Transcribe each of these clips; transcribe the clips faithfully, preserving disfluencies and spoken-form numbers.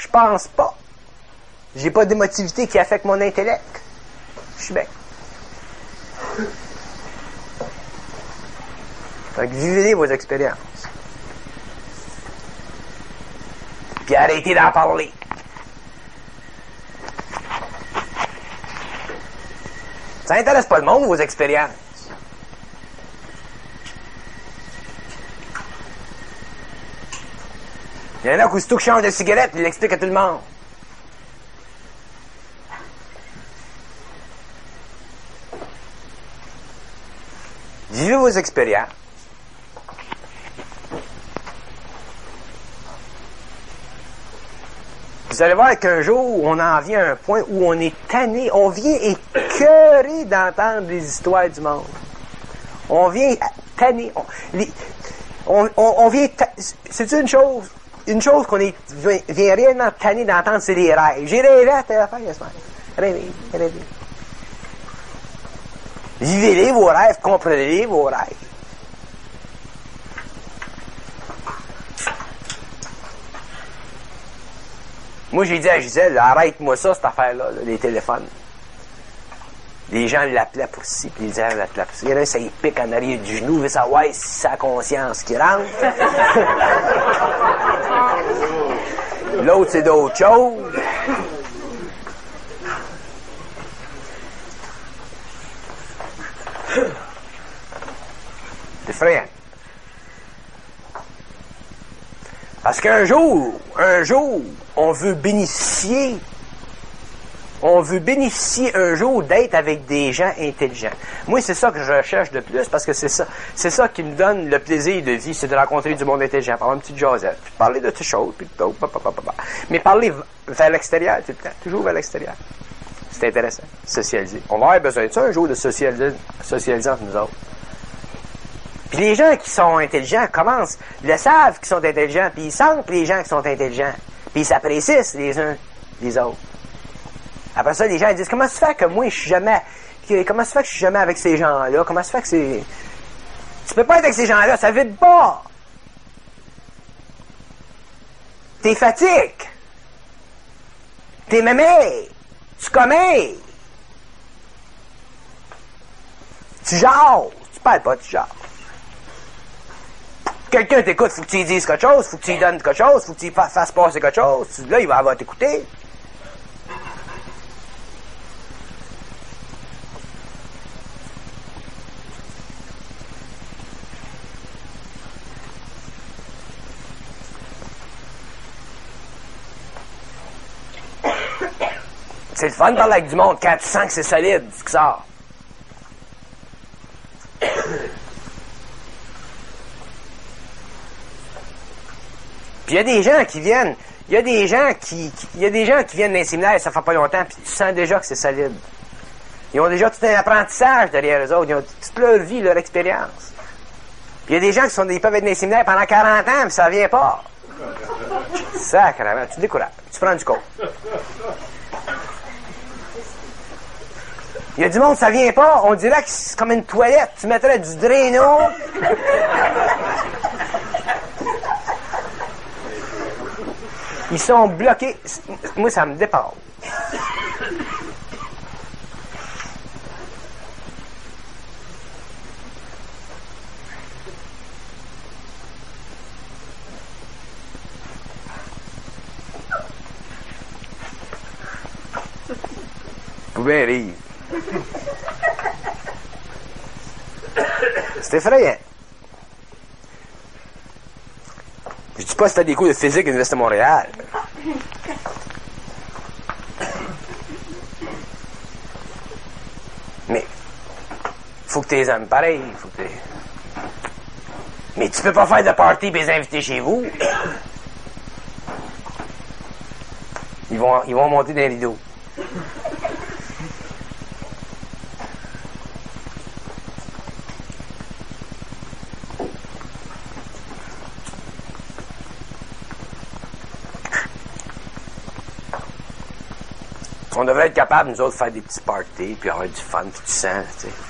Je pense pas. J'ai pas d'émotivité qui affecte mon intellect. Je suis bien. Donc, vivez vos expériences. Puis arrêtez d'en parler. Ça n'intéresse pas le monde, vos expériences. Il y en a qui, aussitôt que change de cigarette, il l'explique à tout le monde. Vivez vos expériences. Vous allez voir qu'un jour, on en vient à un point où on est tanné, on vient écœuré d'entendre les histoires du monde. On vient tanné. On, les, on, on, on vient... C'est une chose... Une chose qu'on est, vient réellement tanné d'entendre, c'est les rêves. J'ai rêvé à telle affaire la semaine. Rêvez, rêvez. Vivez-les, vos rêves, comprenez-les, vos rêves. Moi, j'ai dit à Gisèle, arrête-moi ça, cette affaire-là, là, les téléphones. Les gens l'appelaient pour ci, puis les gens l'appelaient pour ci. Il y en a un, ça y pique en arrière du genou, veut savoir si c'est sa conscience qui rentre. L'autre, c'est d'autres choses. C'est effrayant. Parce qu'un jour, un jour, on veut bénéficier On veut bénéficier un jour d'être avec des gens intelligents. Moi, c'est ça que je recherche de plus, parce que c'est ça, c'est ça qui me donne le plaisir de vie, c'est de rencontrer du monde intelligent, par une petite jasette, puis de parler de toutes choses, puis de tout, mais parler vers l'extérieur, tout le temps, toujours vers l'extérieur. C'est intéressant, socialiser. On va avoir besoin de ça un jour, de socialiser, socialiser entre nous autres. Puis les gens qui sont intelligents commencent, ils le savent qu'ils sont intelligents, puis ils sentent les gens qui sont intelligents, puis ils s'apprécient les uns les autres. Après ça, les gens ils disent, comment se fait que moi, je suis jamais... Comment se fait que je suis jamais avec ces gens-là? Comment se fait que c'est... Tu peux pas être avec ces gens-là, ça vide pas! T'es fatigué! T'es mémé! Tu commets! Tu jases! Tu parles pas, tu jases. Quelqu'un t'écoute, faut que tu lui dises quelque chose, faut que tu lui donnes quelque chose, faut que tu lui fasses passer quelque chose. Là, il va avoir t'écouter. C'est le fun de parler avec du monde quand tu sens que c'est solide, ce qui sort. Puis il y a des gens qui viennent, il y a des gens qui, il y a des gens qui viennent d'un séminaire, ça fait pas longtemps, puis tu sens déjà que c'est solide. Ils ont déjà tout un apprentissage derrière eux autres, ils ont toute leur vie, leur expérience. Puis il y a des gens qui sont, ils peuvent être dans les séminaires pendant quarante ans, puis ça vient pas. Sacrément, tu te décourages, tu prends du coke. Il y a du monde, ça vient pas. On dirait que c'est comme une toilette. Tu mettrais du Drano. Ils sont bloqués. Moi, ça me dépasse. Vous pouvez rire. C'est effrayant. Je dis pas si t'as des cours de physique à l'Université de Montréal. Mais faut que tu les aimes pareil. Faut que t'es... Mais tu peux pas faire de party et les inviter chez vous. Ils vont, ils vont monter dans les rideaux. On devrait être capable, nous autres, de faire des petits parties, puis avoir du fun, puis du sang, tu sais.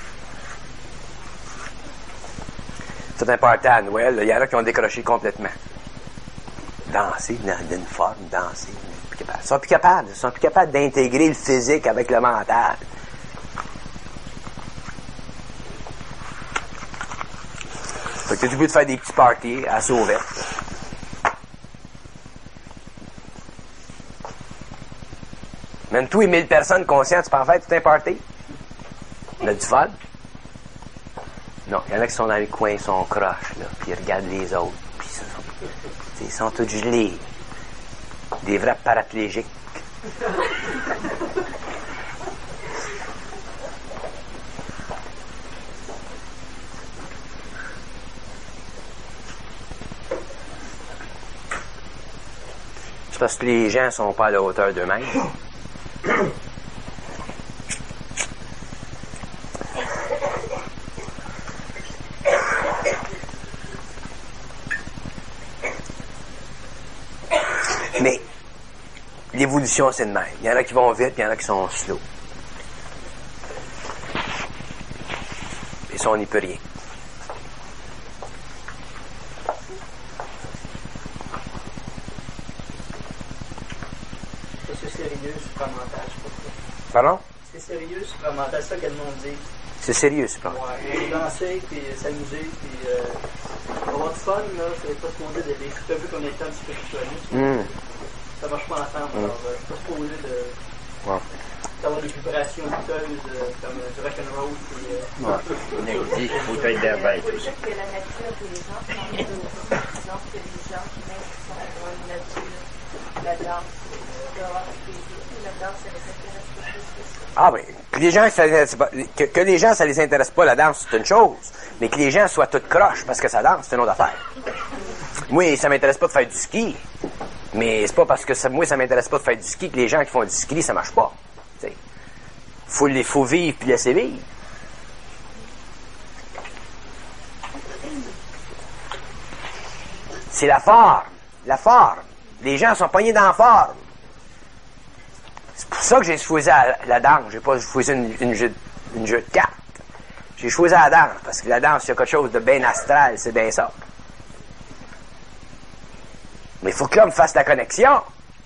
C'est un party à Noël, il y en a qui ont décroché complètement. danser dans une forme, danser. Ils sont plus capables. Ils sont plus capables d'intégrer le physique avec le mental. Fait que t'es obligé de faire des petits parties à sauver. Même tous les mille personnes conscientes, tu peux en faire tout un party. On a du fun. Non, il y en a qui sont dans les coins, ils sont croches, là, puis ils regardent les autres, puis ils sont, ils sont tous gelés. Des vrais paraplégiques. C'est parce que les gens sont pas à la hauteur d'eux-mêmes. Mais l'évolution, c'est de même. Il y en a qui vont vite, il y en a qui sont slow. Et ça, on n'y peut rien. C'est sérieux, supramental, je sais pas. Pardon? C'est sérieux, supramental, c'est ça que le monde dit. C'est sérieux, supramental. Ouais, danser, puis s'amuser, puis euh, avoir du fun, là, c'est pas supposé de c'est un peu comme les temps spiritualistes. Mm. Ça marche pas ensemble, Mm. alors euh, c'est pas supposé de, Ouais. d'avoir des vibrations douteuses euh, comme euh, du rock'n'roll, puis euh, Ouais. Il dit bouteille d'air bête aussi. que la nature des gens sont de exemple que les gens qui même sont dans la nature, la danse, dehors, la danse, ça les intéresse pas plus que ça. Ah ben, que les gens, ça, c'est pas- que, que les gens, ça les intéresse pas, la danse, c'est une chose. Mais que les gens soient toutes croches parce que ça danse, c'est une autre affaire. Moi, ça m'intéresse pas de faire du ski. Mais c'est pas parce que ça, moi, ça m'intéresse pas de faire du ski que les gens qui font du ski, ça marche pas. T'sais. Faut les, faut vivre puis laisser vivre. C'est la forme. La forme. Les gens sont pognés dans la forme. C'est pour ça que j'ai choisi la, la danse. J'ai pas choisi une, une, jeu, une jeu de cartes. J'ai choisi la danse, parce que la danse, il y a quelque chose de bien astral, c'est bien ça. Mais il faut que l'homme fasse la connexion.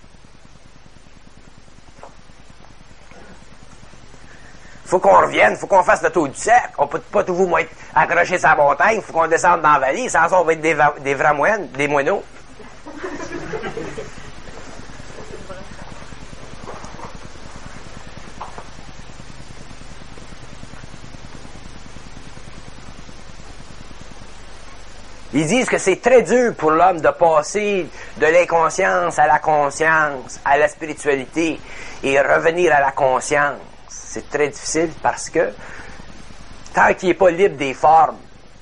Il faut qu'on revienne, il faut qu'on fasse le tour du cercle. On peut pas toujours être accroché sur la montagne, il faut qu'on descende dans la vallée, sans ça on va être des, va- des vrais moines, des moineaux. Ils disent que c'est très dur pour l'homme de passer de l'inconscience à la conscience, à la spiritualité et revenir à la conscience. C'est très difficile parce que tant qu'il n'est pas libre des formes,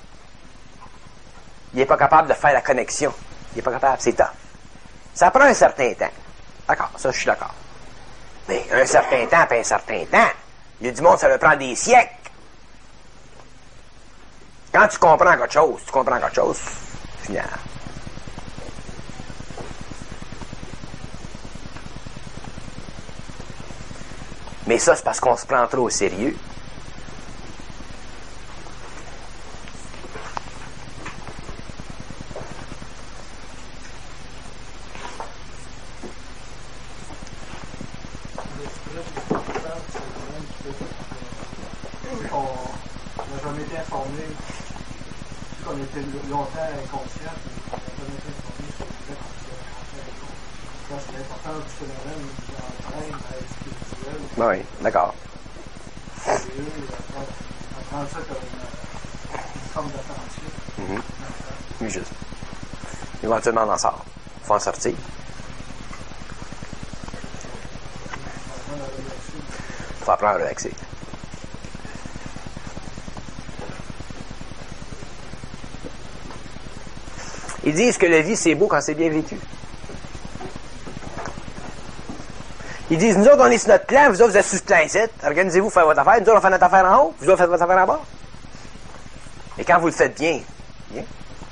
il n'est pas capable de faire la connexion. Il n'est pas capable, c'est temps. Ça prend un certain temps. D'accord, ça je suis d'accord. Mais un certain temps, pas un certain temps. Il y a du monde, ça le prend des siècles. Quand tu comprends quelque chose, tu comprends quelque chose, final. Mais ça, c'est parce qu'on se prend trop au sérieux. on n'a jamais été informé, qu'on était longtemps inconscient, on n'a jamais été informé sur le fait qu'on était inconscient. Ça, c'est l'importance du phénomène qui entraîne à être spirituel. Oui, d'accord. Sérieux, à prendre ça comme une, une forme d'attention. Mm-hmm. Oui, juste. Éventuellement, on en sort. Il faut en sortir. Il faut apprendre à relaxer. Ils disent que la vie, c'est beau quand c'est bien vécu. Ils disent, nous autres, on est sur notre plan, vous autres, vous êtes sur ce plan ici. Organisez-vous, faites votre affaire. Nous autres, on fait notre affaire en haut, vous autres, faites votre affaire en bas. Et quand vous le faites bien, bien.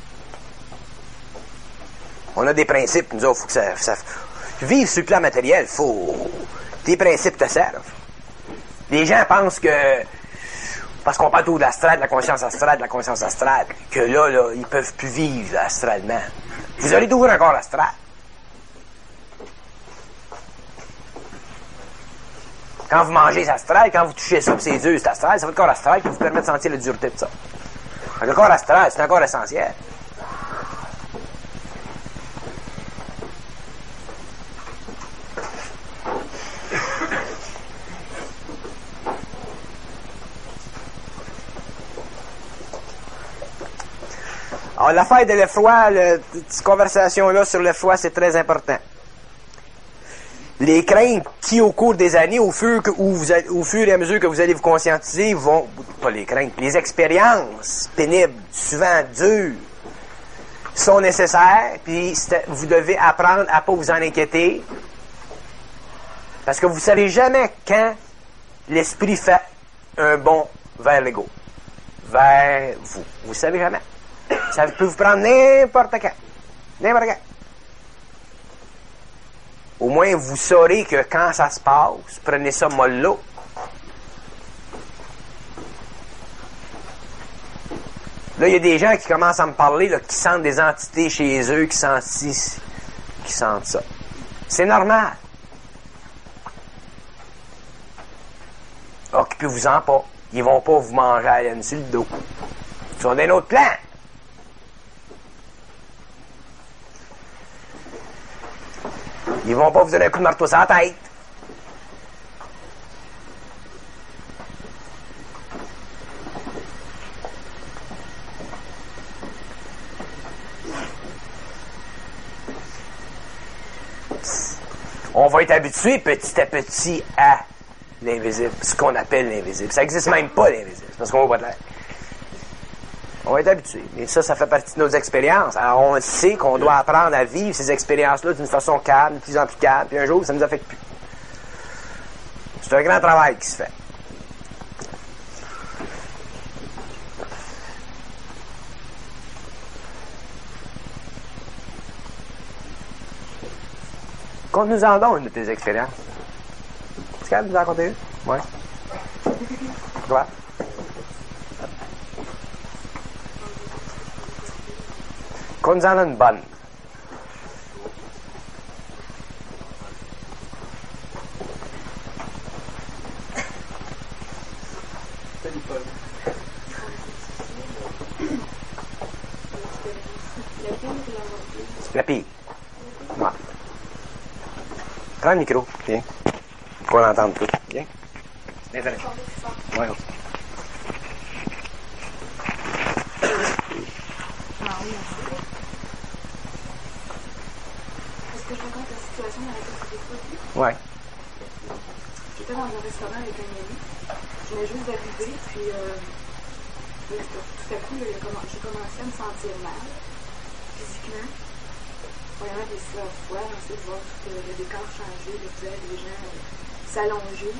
On a des principes, nous autres, faut que ça, ça vivre sur le plan matériel, faut, tes principes te servent. Les gens pensent que, parce qu'on parle tout de l'astral, de la conscience astrale, de la conscience astrale, que là, là, ils peuvent plus vivre astralement. Vous allez toujours encore astral. Quand vous mangez, ça astral. Quand vous touchez ça, c'est dur, c'est astral. C'est votre corps astral qui vous permet de sentir la dureté de ça. Donc, le corps astral, c'est un corps essentiel. Alors, l'affaire de l'effroi, cette conversation-là sur l'effroi, c'est très important. Les craintes qui, au cours des années, au fur, que, où vous, au fur et à mesure que vous allez vous conscientiser, vont, pas les craintes, les expériences pénibles, souvent dures, sont nécessaires, puis vous devez apprendre à pas vous en inquiéter, parce que vous ne savez jamais quand l'esprit fait un bond vers l'ego, vers vous. Vous ne savez jamais. Ça peut vous prendre n'importe quand. N'importe quand. Au moins, vous saurez que quand ça se passe, prenez ça mollo. Là, il y a des gens qui commencent à me parler, là, qui sentent des entités chez eux, qui sentent ci, qui sentent ça. C'est normal. Occupez-vous-en pas. Ils vont pas vous manger à la laine sur le dos. Ils sont d'un autre plan. Ils vont pas vous donner un coup de marteau sur la tête. On va être habitué petit à petit à l'invisible, ce qu'on appelle l'invisible. Ça n'existe même pas, l'invisible, parce qu'on voit pas de l'air. On va être habitué. Mais ça, ça fait partie de nos expériences. Alors, on sait qu'on doit apprendre à vivre ces expériences-là d'une façon calme, de plus en plus calme, puis un jour, ça ne nous affecte plus. C'est un grand travail qui se fait. Conte-nous en donc une de tes expériences. Est-ce qu'elle nous en raconter une? Oui. Toi? Conte-nous en une bonne. La pire. Ouais. Prends le micro, viens. Qu'on l'entende tout. Viens. Désolé. Ouais. Est-ce que je raconte la situation dans laquelle c'était produit? Ouais. J'étais dans un restaurant avec un ami. Je venais juste d'arriver, puis euh, tout à coup, j'ai commencé à me sentir mal, physiquement. Il y avait des sueurs froides, ensuite de voir tout le décor changer, les feuilles, les gens euh, s'allonger.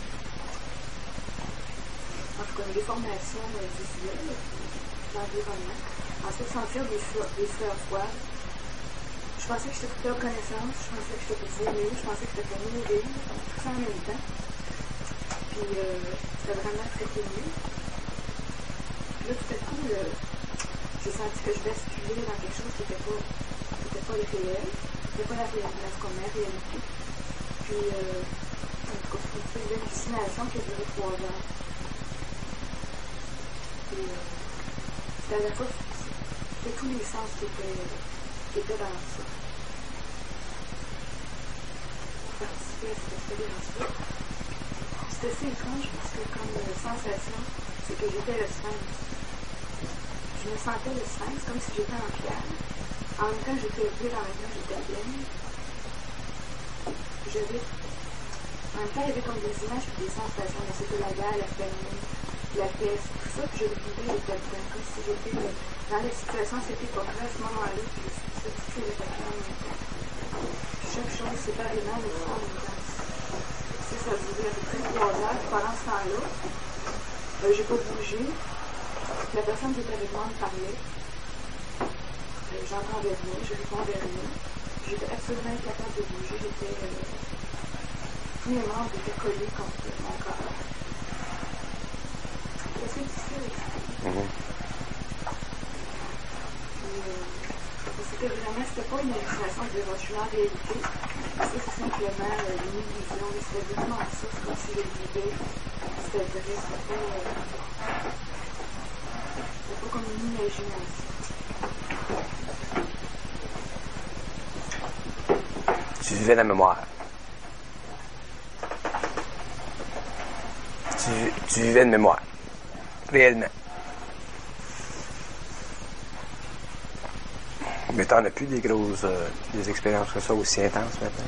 En tout cas, une déformation euh, visuelle de l'environnement. Ensuite, sentir des sueurs, des sueurs froides. Je pensais que j'étais pour perdre connaissance, je pensais que j'étais pour vomir, je pensais que j'étais pour mourir, tout ça en même temps. Puis, euh, c'était vraiment très pénible. Puis là, tout à coup, euh, j'ai senti que je basculais dans quelque chose qui n'était pas, qui était pas le réel, qui n'était pas la réalité, comme la réalité. Puis, euh, en tout cas, c'était une espèce d'hallucination qui a duré trois heures. Puis, euh, c'était à la fois, c'était tous les sens qui étaient, qui étaient dans ça. Participer à cette expérience-là. C'était assez étrange parce que comme euh, sensation, c'est que j'étais le sphinx. Je me sentais le sphinx comme si j'étais en pierre. En même temps, j'étais élevée, en même temps, j'étais belle. J'avais... En même temps, il y avait comme des images et des sensations. C'était la guerre, la famille, la peste, tout ça, puis je le vivais, j'étais dedans, comme si j'étais dans la situation à cette époque-là, à ce moment-là, puis ça, tout ce que j'étais en même temps. Chaque chose séparément, mais tout en même temps. Ça, ça durait à peu près trois heures, puis pendant ce temps-là, euh, j'ai pas bougé. La personne qui était avec moi me parlait. Euh, J'entendais rien, je répondais rien. J'étais absolument incapable de bouger. J'étais... Euh, tous mes membres étaient collés contre mon corps. C'est assez difficile à expliquer. Mm-hmm. Puis, euh, c'était vraiment, c'était pas une illustration de dire, je suis en réalité. C'est simple simplement euh, une illusion. C'était vraiment ça, c'est comme si je le vivais. C'était vrai, c'était, euh, c'était pas comme une imagination. Tu vivais la mémoire. Tu, tu vivais une mémoire. Réellement. Mais t'en as plus des grosses euh, des expériences comme ça aussi intenses maintenant.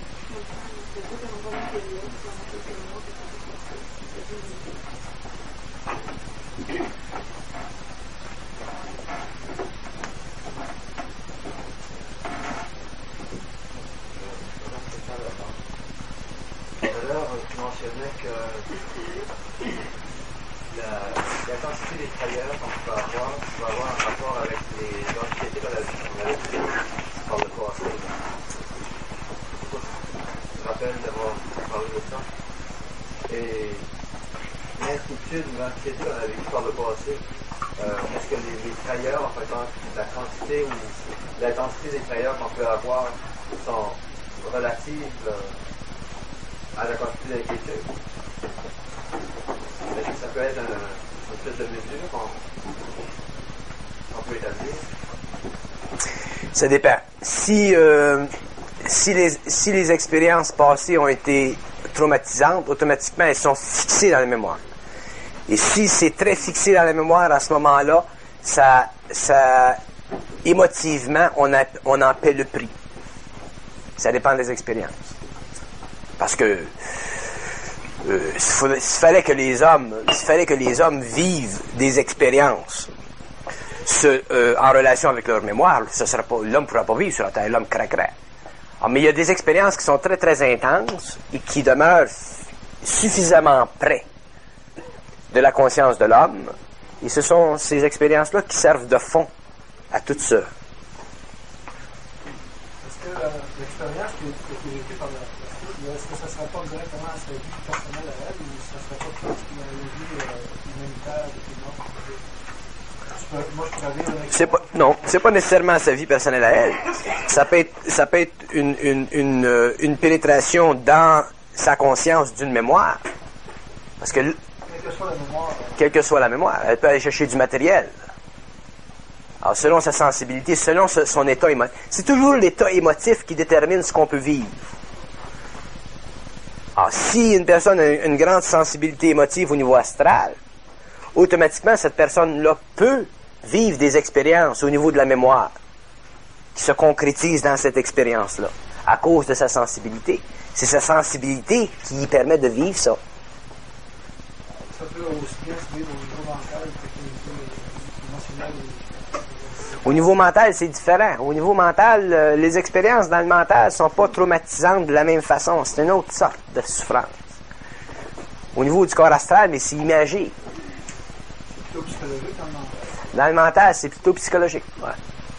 Tu mentionnais que la, la quantité des travailleurs qu'on peut avoir peut avoir un rapport avec les anxiétés qu'on avait vues par le passé. Je me rappelle d'avoir parlé de ça. Et l'inquiétude ou l'anxiété qu'on avait vues par le passé, euh, est-ce que les, les travailleurs, en fait, la quantité ou l'intensité des travailleurs qu'on peut avoir sont relatives euh, à la quantité d'inquiétude? Est-ce que ça peut être un, une espèce de mesure qu'on, qu'on peut établir? Ça dépend. Si, euh, si, les, si les expériences passées ont été traumatisantes, automatiquement, elles sont fixées dans la mémoire. Et si c'est très fixé dans la mémoire à ce moment-là, ça, ça, émotivement, on, a, on en paie le prix. Ça dépend des expériences. Parce que euh, s'il fallait que les hommes, s'il fallait que les hommes vivent des expériences ce, euh, en relation avec leur mémoire, ce serait pas, l'homme ne pourra pas vivre sur la terre, l'homme craquerait. Alors, mais il y a des expériences qui sont très très intenses et qui demeurent suffisamment près de la conscience de l'homme, et ce sont ces expériences-là qui servent de fond à tout ça. Est-ce que euh, l'expérience qui a été vécue par la est-ce que ça ne serait pas directement à sa vie personnelle à elle, ou ça ne serait pas plus une vie euh, humanitaire de tout le monde? Moi, je pourrais vivre une c'est pas, non, c'est pas nécessairement sa vie personnelle à elle. Ça peut être, ça peut être une, une, une, une pénétration dans sa conscience d'une mémoire. Parce que, quelle que soit la mémoire, euh, quelle que soit la mémoire, elle peut aller chercher du matériel. Alors, selon sa sensibilité, selon son état émotif. C'est toujours l'état émotif qui détermine ce qu'on peut vivre. Alors, si une personne a une grande sensibilité émotive au niveau astral, automatiquement, cette personne-là peut vivre des expériences au niveau de la mémoire qui se concrétisent dans cette expérience-là, à cause de sa sensibilité. C'est sa sensibilité qui lui permet de vivre ça. ça peut aussi bien se vivre au niveau mental que au niveau émotionnel. Au niveau mental, c'est différent. Au niveau mental, euh, les expériences dans le mental ne sont pas traumatisantes de la même façon. C'est une autre sorte de souffrance. Au niveau du corps astral, mais c'est imagé. C'est plutôt psychologique dans le mental. Dans le mental, c'est plutôt psychologique. Ouais.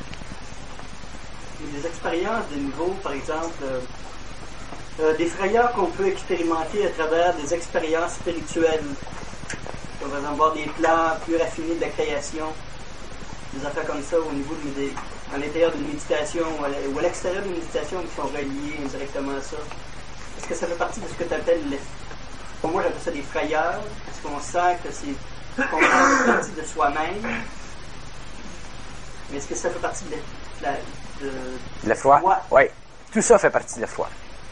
Il y a des expériences de niveau, par exemple, euh, euh, des frayeurs qu'on peut expérimenter à travers des expériences spirituelles. On va avoir des plans plus raffinés de la création. Des affaires comme ça au niveau de, de, à l'intérieur d'une méditation ou à, ou à l'extérieur d'une méditation qui sont reliées indirectement à ça. Est-ce que ça fait partie de ce que tu appelles, les, pour moi j'appelle ça des frayeurs? Est-ce qu'on sent que c'est qu'on fait partie de soi-même? Mais est-ce que ça fait partie de la, de, La foi? foi? Oui. Tout ça fait partie de la foi.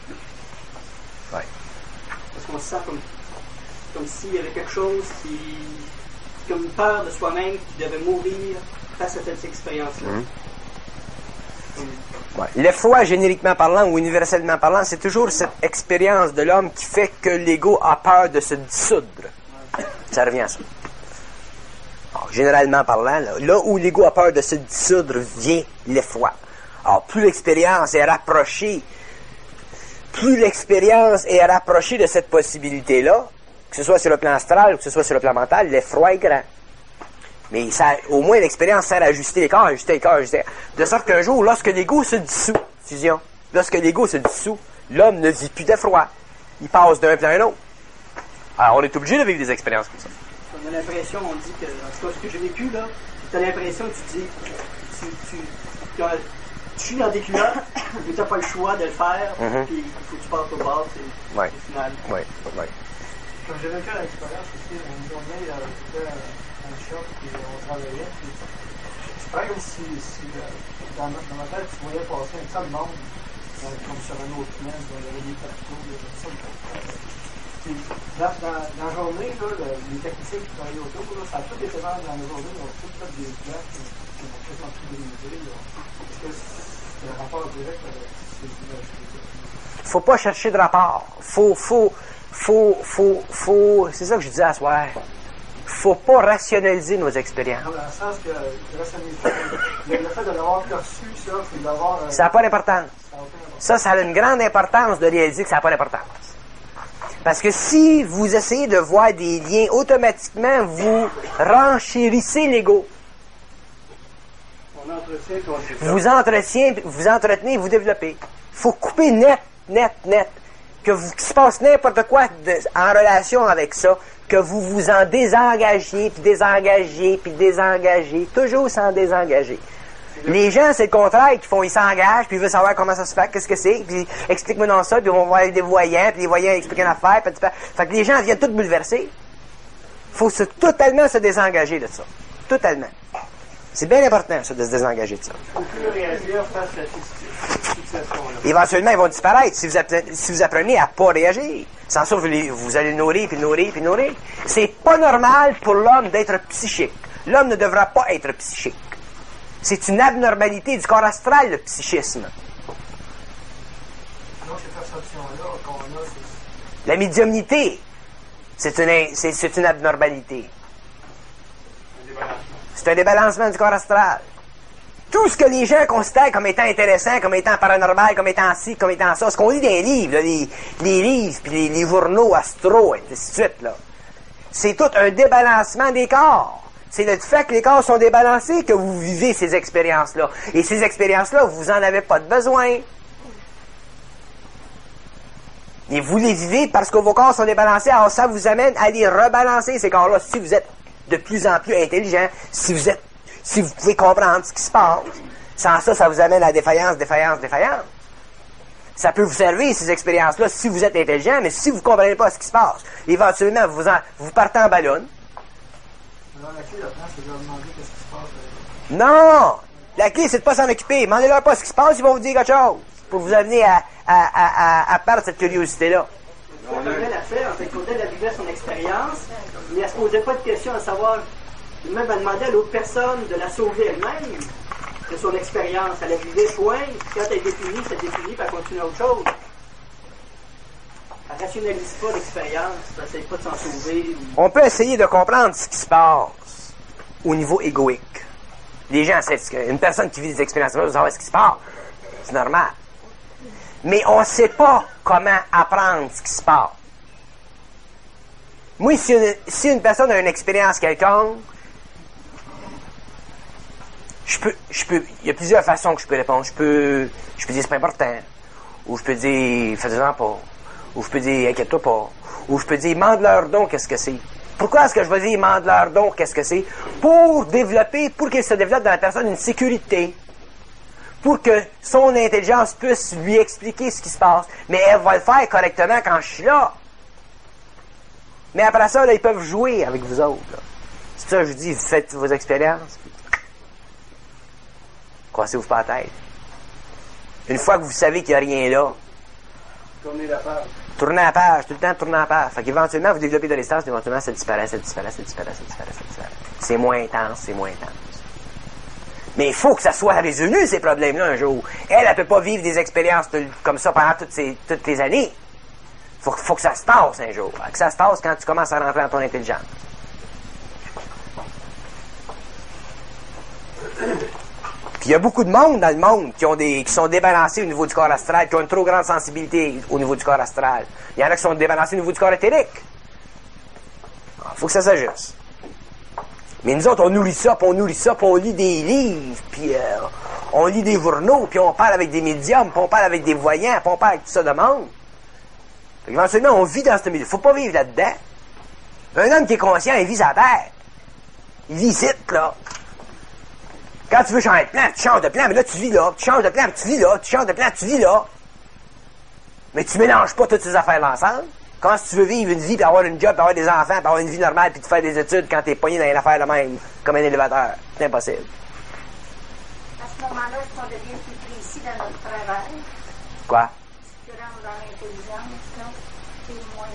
Oui. Est-ce qu'on se sent comme, comme s'il y avait quelque chose qui... comme une peur de soi-même qui devait mourir face à cette expérience-là? Mmh. Ouais. La foi, génériquement parlant ou universellement parlant, c'est toujours cette expérience de l'homme qui fait que l'ego a peur de se dissoudre. Ouais. Ça revient à ça. Alors, généralement parlant, là, là où l'ego a peur de se dissoudre vient l'effroi. Alors, plus l'expérience est rapprochée, plus l'expérience est rapprochée de cette possibilité-là, que ce soit sur le plan astral ou que ce soit sur le plan mental, l'effroi est grand. Mais ça, au moins, l'expérience sert à ajuster les corps, ajuster les corps, ajuster. De sorte qu'un jour, lorsque l'ego se dissout, fusion, lorsque l'ego se dissout, l'homme ne vit plus d'effroi. Il passe d'un plan à un autre. Alors, on est obligé de vivre des expériences comme ça. On a l'impression, on dit que, en tout cas, ce que j'ai vécu, là, tu as l'impression que tu dis, tu, tu, tu as, tu suis dans tes culottes, mais tu n'as pas le choix de le faire, Mhm. puis il faut que tu partes au bord, c'est Ouais. c'est final. Oui, oui. Comme j'avais fait l'expérience aussi, une journée, euh, j'étais à un shop, puis on travaillait, puis c'est pas comme si, si euh, dans, ma- dans ma tête, tu voyais passer un tas de monde, euh, comme sur un autre plan, il y avait des parcours, des personnes. Puis dans, dans, dans la journée, là, le, les techniciens qui travaillaient autour, là, ça a tout été fait dans la journée, ils ont tout fait des plans, qui qui m'ont quasiment tout brisé. là. Est-ce que c'est un rapport direct avec ces images? Faut pas chercher de rapport. Faut, faut, faut, faut, faut, c'est ça que je disais à soir. Faut pas rationaliser nos expériences. Dans le sens que le, le fait de l'avoir perçu, ça, c'est d'avoir. euh, Ça n'a pas d'importance. ça a aucun rapport. Ça, ça a une grande importance de réaliser que ça n'a pas d'importance. Parce que si vous essayez de voir des liens, automatiquement, vous renchérissez l'ego. On entretient qu'on développe. Vous entretenez, vous entretenez, vous développez. Faut couper net, net, net. Que vous, qu'il se passe n'importe quoi de- en relation avec ça, que vous vous en désengagiez, puis désengagiez, puis désengagiez, toujours s'en désengager. Les gens, c'est le contraire, qui font, ils s'engagent, puis ils veulent savoir comment ça se fait, qu'est-ce que c'est, puis explique-moi dans ça, puis on va voir des voyants, puis les voyants expliquent une affaire, puis tu fais- fait que les gens viennent tout bouleverser. Faut se, totalement se désengager de ça. Totalement. C'est bien important, ça, de se désengager de ça. Il ne faut plus réagir face à cette situation-là. Éventuellement, ils vont disparaître si vous apprenez, si vous apprenez à pas réagir. Sans ça, vous, les- vous allez le nourrir, puis le nourrir, puis le nourrir. C'est pas normal pour l'homme d'être psychique. L'homme ne devra pas être psychique. C'est une abnormalité du corps astral, le psychisme. Sinon, ces perceptions-là qu'on a, c'est La médiumnité, c'est une, c'est, c'est une abnormalité. C'est un débalancement du corps astral. Tout ce que les gens considèrent comme étant intéressant, comme étant paranormal, comme étant ci, comme étant ça, ce qu'on lit dans les livres, là, les, les livres, puis les, les journaux astro, et ainsi de suite, là, c'est tout un débalancement des corps. C'est le fait que les corps sont débalancés que vous vivez ces expériences-là. Et ces expériences-là, vous en avez pas de besoin. Et vous les vivez parce que vos corps sont débalancés, alors ça vous amène à les rebalancer, ces corps-là, si vous êtes de plus en plus intelligent, si vous êtes, si vous pouvez comprendre ce qui se passe. Sans ça, ça vous amène à défaillance, défaillance, défaillance. Ça peut vous servir, ces expériences-là, si vous êtes intelligent, mais si vous ne comprenez pas ce qui se passe, éventuellement, vous, en, vous partez en ballon. Alors, la clé là-dedans, c'est de leur demander qu'est-ce qui se passe avec eux. Non! La clé, c'est de pas s'en occuper. Demandez-leur pas ce qui se passe, ils vont vous dire quelque chose. Pour vous amener à, à, à, à, à perdre cette curiosité-là. On devrait la faire, en fait, Claudel a vécu son expérience, mais elle ne se posait pas de questions à savoir, même elle demandait à l'autre personne de la sauver elle-même de son expérience. Elle a vécu point, quand elle était finie, c'était fini, puis elle continue autre chose. Elle rationalise pas l'expérience, elle n'essaie pas de s'en sauver. ou- On peut essayer de comprendre ce qui se passe au niveau égoïque. Les gens savent ce que... Une personne qui vit des expériences, elle veut savoir ce qui se passe. C'est normal. Mais on ne sait pas comment apprendre ce qui se passe. Moi, si une, si une personne a une expérience quelconque, je peux, je peux, il y a plusieurs façons que je peux répondre. Je peux, je peux dire c'est pas important. Ou je peux dire fais-en pas. Ou je peux dire inquiète-toi pas. Ou je peux dire demande-leur donc qu'est-ce que c'est. Pourquoi est-ce que je vais dire demande-leur donc qu'est-ce que c'est? Pour développer, pour qu'il se développe dans la personne une sécurité. Pour que son intelligence puisse lui expliquer ce qui se passe. Mais elle va le faire correctement quand je suis là. Mais après ça, là, ils peuvent jouer avec vous autres. Là. C'est pour ça que je vous dis, vous faites vos expériences. Croissez-vous pas la tête. Une fois que vous savez qu'il n'y a rien là, Tourner la page. tournez la page, tout le temps tournez la page. Fait qu'éventuellement, vous développez de l'espace, puis éventuellement, ça disparaît, ça disparaît, ça disparaît, ça disparaît, ça disparaît. C'est moins intense, c'est moins intense. Mais il faut que ça soit résolu, ces problèmes-là, un jour. Elle, elle peut pas vivre des expériences de- comme ça pendant toutes, ces, toutes les années. Faut, faut que ça se passe un jour. Que ça se passe quand tu commences à rentrer dans ton intelligence. Puis il y a beaucoup de monde dans le monde qui ont des qui sont débalancés au niveau du corps astral, qui ont une trop grande sensibilité au niveau du corps astral. Il y en a qui sont débalancés au niveau du corps éthérique. Il faut que ça s'ajuste. Mais nous autres, on nourrit ça, puis on nourrit ça, puis on lit des livres, puis euh, on lit des journaux, puis on parle avec des médiums, puis on parle avec des voyants, puis on parle avec tout ça de monde. Fait qu'éventuellement, on vit dans ce milieu. Faut pas vivre là-dedans. Un homme qui est conscient, il vit sa terre. Il vit ici, là. Quand tu veux changer de plan, tu changes de plan, mais là, tu vis là. Tu changes de plan, tu vis là. Tu changes de plan, tu vis là. Mais tu mélanges pas toutes ces affaires-là ensemble. Quand si tu veux vivre une vie, puis avoir une job, puis avoir des enfants, puis avoir une vie normale, puis te faire des études quand t'es pogné dans une affaire de même, comme un élévateur, c'est impossible. À ce moment-là, est-ce qu'on devient plus précis dans notre travail? Quoi? Tu rentres dans l'intelligence, non? C'est moins...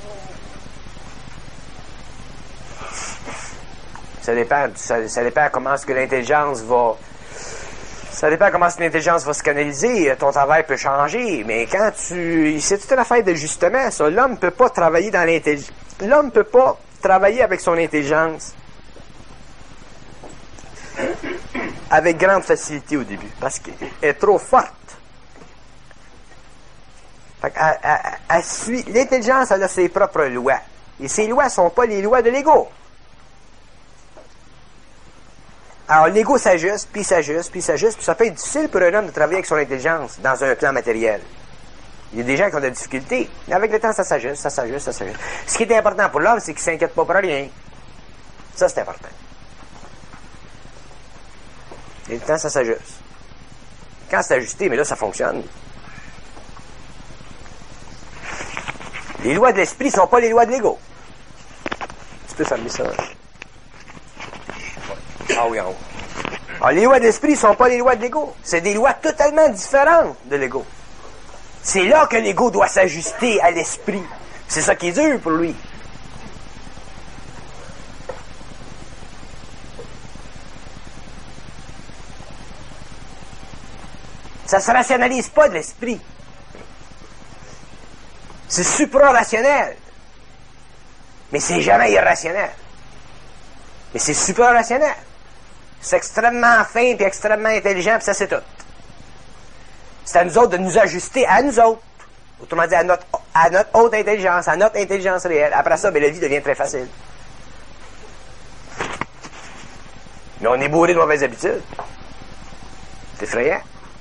Ça dépend, ça, ça dépend comment est-ce que l'intelligence va... Ça dépend comment est-ce que l'intelligence va se canaliser. Ton travail peut changer, mais quand tu... C'est toute une affaire d'ajustement, ça. L'homme ne peut pas travailler dans l'intelligence. L'homme ne peut pas travailler avec son intelligence avec grande facilité au début, parce qu'elle est trop forte. Fait qu'elle, elle, elle, elle suit... L'intelligence, elle a ses propres lois. Et ces lois ne sont pas les lois de l'ego. Alors, l'ego s'ajuste, puis s'ajuste, puis s'ajuste, puis ça peut être difficile pour un homme de travailler avec son intelligence dans un plan matériel. Il y a des gens qui ont de la difficulté, mais avec le temps, ça s'ajuste, ça s'ajuste, ça s'ajuste. Ce qui est important pour l'homme, c'est qu'il ne s'inquiète pas pour rien. Ça, c'est important. Et le temps, ça s'ajuste. Quand c'est ajusté, mais là, ça fonctionne. Les lois de l'esprit ne sont pas les lois de l'ego. Tu peux fermer ça. Ah oui, en haut. Alors, les lois de l'esprit ne sont pas les lois de l'ego. C'est des lois totalement différentes de l'ego. C'est là que l'ego doit s'ajuster à l'esprit. C'est ça qui est dur pour lui. Ça ne se rationalise pas de l'esprit. C'est supra-rationnel. Mais c'est jamais irrationnel. Mais c'est supra-rationnel. C'est extrêmement fin et extrêmement intelligent, puis ça, c'est tout. C'est à nous autres de nous ajuster à nous autres. Autrement dit, à notre, à notre haute intelligence, à notre intelligence réelle. Après ça, bien, la vie devient très facile. Mais on est bourré de mauvaises habitudes. C'est effrayant.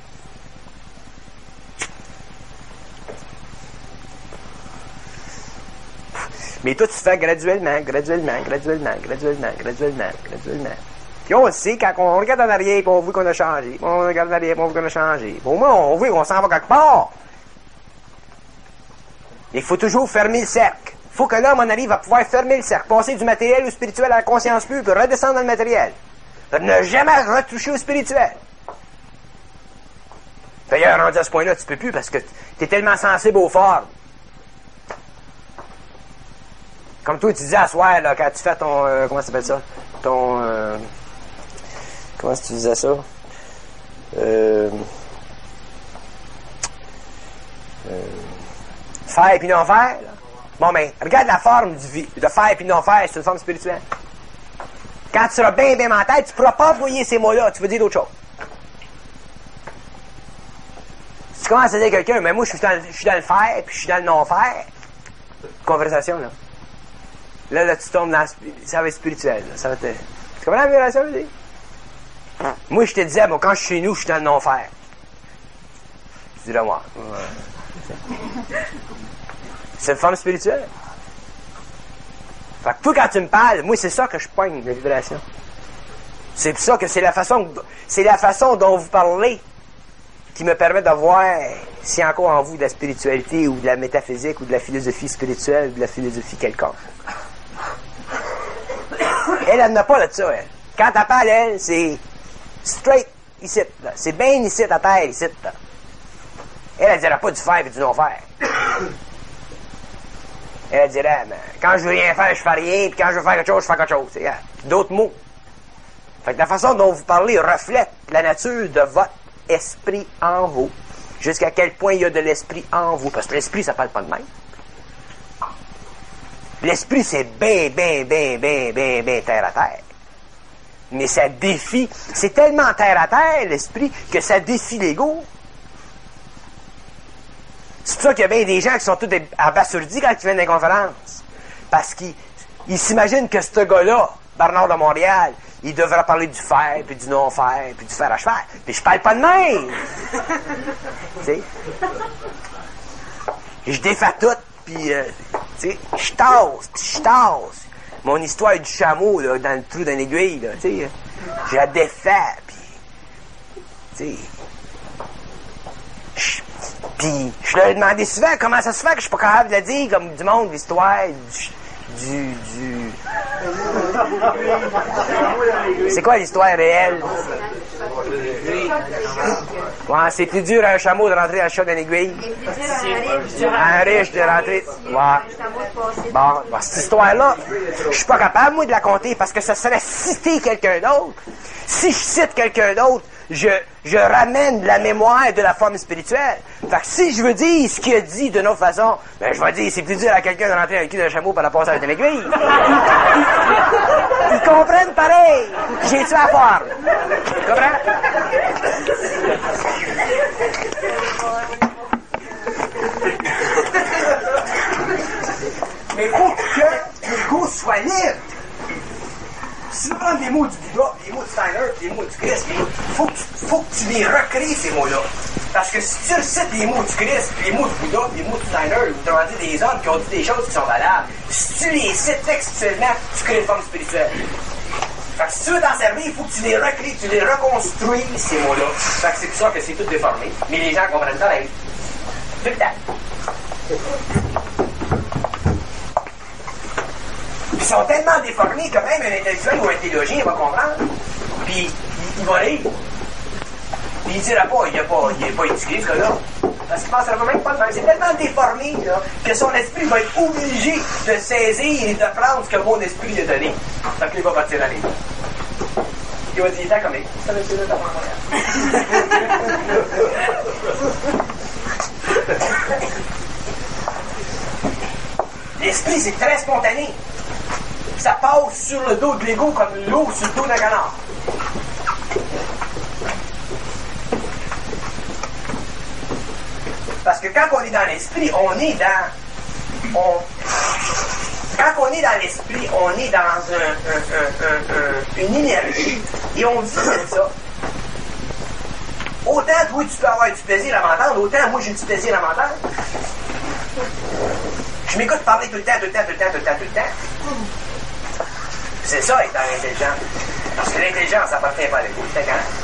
Mais toi, tu fais graduellement, graduellement, graduellement, graduellement, graduellement, graduellement. Puis on le sait, quand on regarde en arrière, puis on voit qu'on a changé. Puis on regarde en arrière, puis on voit qu'on a changé. Au moins, on voit qu'on s'en va quelque part. Il faut toujours fermer le cercle. Il faut que l'homme en arrive à pouvoir fermer le cercle, passer du matériel au spirituel à la conscience pure, puis redescendre dans le matériel. Pour ne jamais retoucher au spirituel. D'ailleurs, rendu à ce point-là, tu peux plus parce que tu es tellement sensible aux formes. Comme toi, tu disais à soir, là, quand tu fais ton... Euh, comment ça s'appelle ça? Ton... Euh, comment est-ce que tu disais ça? Euh, euh, faire puis non faire, là. Bon, ben, regarde la forme du vie, de faire puis non faire, c'est une forme spirituelle. Quand tu seras bien, bien mental, tu ne pourras pas employer ces mots-là, tu veux dire d'autres choses. Si tu commences à dire à quelqu'un, mais moi, je suis dans, je suis dans le faire, puis je suis dans le non-faire, conversation, là. Là, là, tu tombes dans... Ça va être spirituel, là. Ça va être... Tu comprends la vibration, je veux dire? Moi, je te disais, bon, quand je suis chez nous, je suis dans le non-faire. Tu dirais, moi. Ouais. C'est une forme spirituelle. Fait que toi, quand tu me parles, moi, c'est ça que je pogne, la vibration. C'est pour ça que c'est la façon, c'est la façon dont vous parlez qui me permet de voir s'il y a encore en vous de la spiritualité ou de la métaphysique ou de la philosophie spirituelle ou de la philosophie quelconque. Elle, elle n'a pas de ça, elle. Quand elle parle, elle, c'est straight ici, là. C'est bien ici, à terre, ici, là. Elle, elle dirait pas du faire et du non-faire. Elle, elle dirait, mais quand je veux rien faire, je fais rien, puis quand je veux faire quelque chose, je fais quelque chose. C'est hein, d'autres mots. Fait que la façon dont vous parlez reflète la nature de votre esprit en vous. Jusqu'à quel point il y a de l'esprit en vous. Parce que l'esprit, ça parle pas de même. L'esprit, c'est bien, bien, bien, bien, bien, bien terre à terre. Mais ça défie... C'est tellement terre à terre, l'esprit, que ça défie l'ego. C'est pour ça qu'il y a bien des gens qui sont tous abasourdis quand ils viennent dans les conférences. Parce qu'ils ils s'imaginent que ce gars-là, Bernard de Montréal, il devrait parler du faire, puis du non-faire, puis du faire à cheval. Puis je parle pas de même! Tu sais? Je défais tout, puis, euh, tu sais, je tasse, puis je tasse. Mon histoire du chameau, là, dans le trou d'une aiguille, là, tu sais, je la défais, puis sais. Je- Puis, je leur ai demandé souvent comment ça se fait que je suis pas capable de le dire comme du monde, l'histoire du... du... du... C'est quoi l'histoire réelle? Ouais, c'est plus dur à un chameau de rentrer à la chaude d'une aiguille. À un riche de rentrer... Ouais. Bon, bon, cette histoire-là, je suis pas capable, moi, de la compter parce que ça serait citer quelqu'un d'autre. Si je cite quelqu'un d'autre, je, je ramène la mémoire de la forme spirituelle. Fait que si je veux dire ce qu'il a dit d'une autre façon, ben je vais dire c'est plus dur à quelqu'un de rentrer dans le cul d'un chameau par la passage d'une aiguille. Ils comprennent pareil. J'ai-tu à faire? Tu comprends? Mais faut que l'ego soit libre. Si tu prends les mots du Bouddha, les mots de Steiner, les mots du Christ, il faut, faut que tu les recrées, ces mots-là. Parce que si tu recites les mots du Christ, les mots du Bouddha, les mots de Steiner, ou autrement dit des hommes qui ont dit des choses qui sont valables, si tu les cites textuellement, tu crées une forme spirituelle. Fait que si tu veux t'en servir, il faut que tu les recrées, tu les reconstruis, ces mots-là. Fait que c'est pour ça que c'est tout déformé. Mais les gens comprennent ça, là, tout le temps. Ils sont tellement déformés que même un intellectuel ou un théologien va comprendre. Puis, il, il va lire. Puis, il ne dira pas, il n'est pas, pas éduqué, ce gars-là. Parce qu'il ne pensera même pas de faire. C'est tellement déformé, là, que son esprit va être obligé de saisir et de prendre ce que mon esprit lui a donné. Fait qu'il va partir à lire. Il va dire, t'as comme ça, monsieur, là, l'esprit, c'est très spontané. Ça passe sur le dos de l'ego comme l'eau sur le dos d'un canard. Parce que quand on est dans l'esprit, on est dans... On, quand on est dans l'esprit, on est dans un, un, un, un, un, une énergie et on vit de ça. Autant toi tu peux avoir du plaisir à m'entendre, autant moi j'ai du plaisir à m'entendre. Je m'écoute parler tout le temps, tout le temps, tout le temps, tout le temps, tout le temps. C'est ça, être dans l'intelligence. Parce que l'intelligence, ça appartient pas à l'ego. C'est quand?